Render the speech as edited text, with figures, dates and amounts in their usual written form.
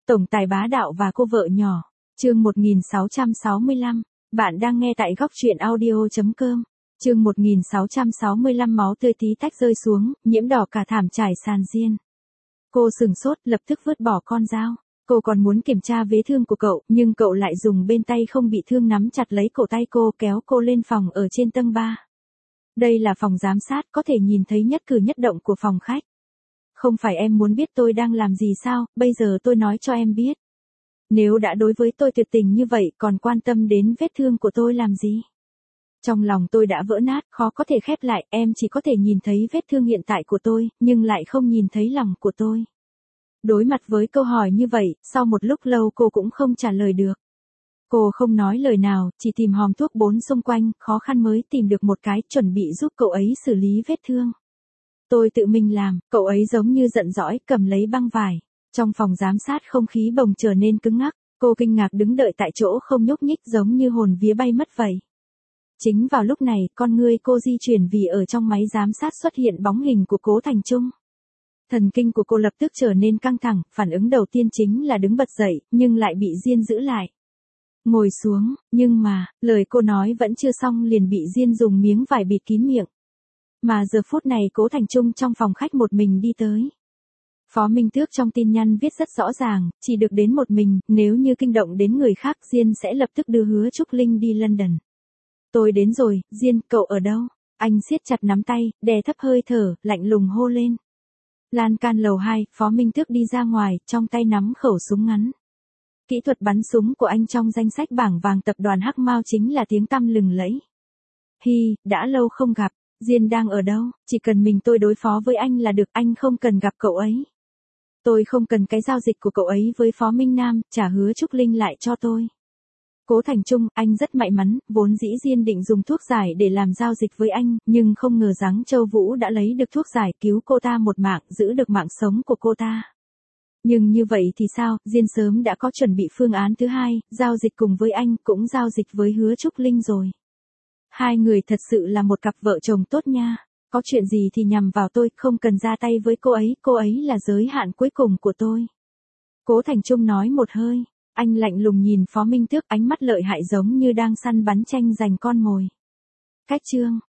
Tổng tài bá đạo và cô vợ nhỏ. Chương 1665. Bạn đang nghe tại góc truyện audio.com. Chương 1665 máu tươi tí tách rơi xuống, nhiễm đỏ cả thảm trải sàn diên. Cô sừng sốt, lập tức vứt bỏ con dao. Cô còn muốn kiểm tra vết thương của cậu, nhưng cậu lại dùng bên tay không bị thương nắm chặt lấy cổ tay cô, kéo cô lên phòng ở trên tầng 3. Đây là phòng giám sát, có thể nhìn thấy nhất cử nhất động của phòng khách. Không phải em muốn biết tôi đang làm gì sao, bây giờ tôi nói cho em biết. Nếu đã đối với tôi tuyệt tình như vậy, còn quan tâm đến vết thương của tôi làm gì? Trong lòng tôi đã vỡ nát, khó có thể khép lại, em chỉ có thể nhìn thấy vết thương hiện tại của tôi, nhưng lại không nhìn thấy lòng của tôi. Đối mặt với câu hỏi như vậy, sau một lúc lâu cô cũng không trả lời được. Cô không nói lời nào, chỉ tìm hòm thuốc 4 xung quanh, khó khăn mới tìm được một cái, chuẩn bị giúp cậu ấy xử lý vết thương. Tôi tự mình làm, cậu ấy giống như giận dỗi, cầm lấy băng vải. Trong phòng giám sát không khí bồng trở nên cứng ngắc, cô kinh ngạc đứng đợi tại chỗ không nhúc nhích giống như hồn vía bay mất vậy. Chính vào lúc này, con ngươi cô di chuyển vì ở trong máy giám sát xuất hiện bóng hình của Cố Thành Trung. Thần kinh của cô lập tức trở nên căng thẳng, phản ứng đầu tiên chính là đứng bật dậy, nhưng lại bị Diên giữ lại. Ngồi xuống, nhưng mà, lời cô nói vẫn chưa xong liền bị Diên dùng miếng vải bịt kín miệng. Mà giờ phút này Cố Thành Trung trong phòng khách một mình đi tới. Phó Minh Tước trong tin nhắn viết rất rõ ràng, chỉ được đến một mình, nếu như kinh động đến người khác Diên sẽ lập tức đưa Hứa Trúc Linh đi London. Tôi đến rồi, Diên, cậu ở đâu? Anh siết chặt nắm tay, đè thấp hơi thở, lạnh lùng hô lên. Lan can lầu 2, Phó Minh Tước đi ra ngoài, trong tay nắm khẩu súng ngắn. Kỹ thuật bắn súng của anh trong danh sách bảng vàng tập đoàn Hắc Mao chính là tiếng tăm lừng lẫy. Hi, đã lâu không gặp, Diên đang ở đâu? Chỉ cần mình tôi đối phó với anh là được, anh không cần gặp cậu ấy. Tôi không cần cái giao dịch của cậu ấy với Phó Minh Nam, trả Hứa Trúc Linh lại cho tôi. Cố Thành Trung, anh rất may mắn, vốn dĩ Diên định dùng thuốc giải để làm giao dịch với anh, nhưng không ngờ rằng Châu Vũ đã lấy được thuốc giải cứu cô ta một mạng, giữ được mạng sống của cô ta. Nhưng như vậy thì sao, Diên sớm đã có chuẩn bị phương án thứ hai, giao dịch cùng với anh, cũng giao dịch với Hứa Trúc Linh rồi. Hai người thật sự là một cặp vợ chồng tốt nha. Có chuyện gì thì nhằm vào tôi, không cần ra tay với cô ấy là giới hạn cuối cùng của tôi. Cố Thành Trung nói một hơi, anh lạnh lùng nhìn Phó Minh Tước, ánh mắt lợi hại giống như đang săn bắn tranh giành con mồi. Cách chương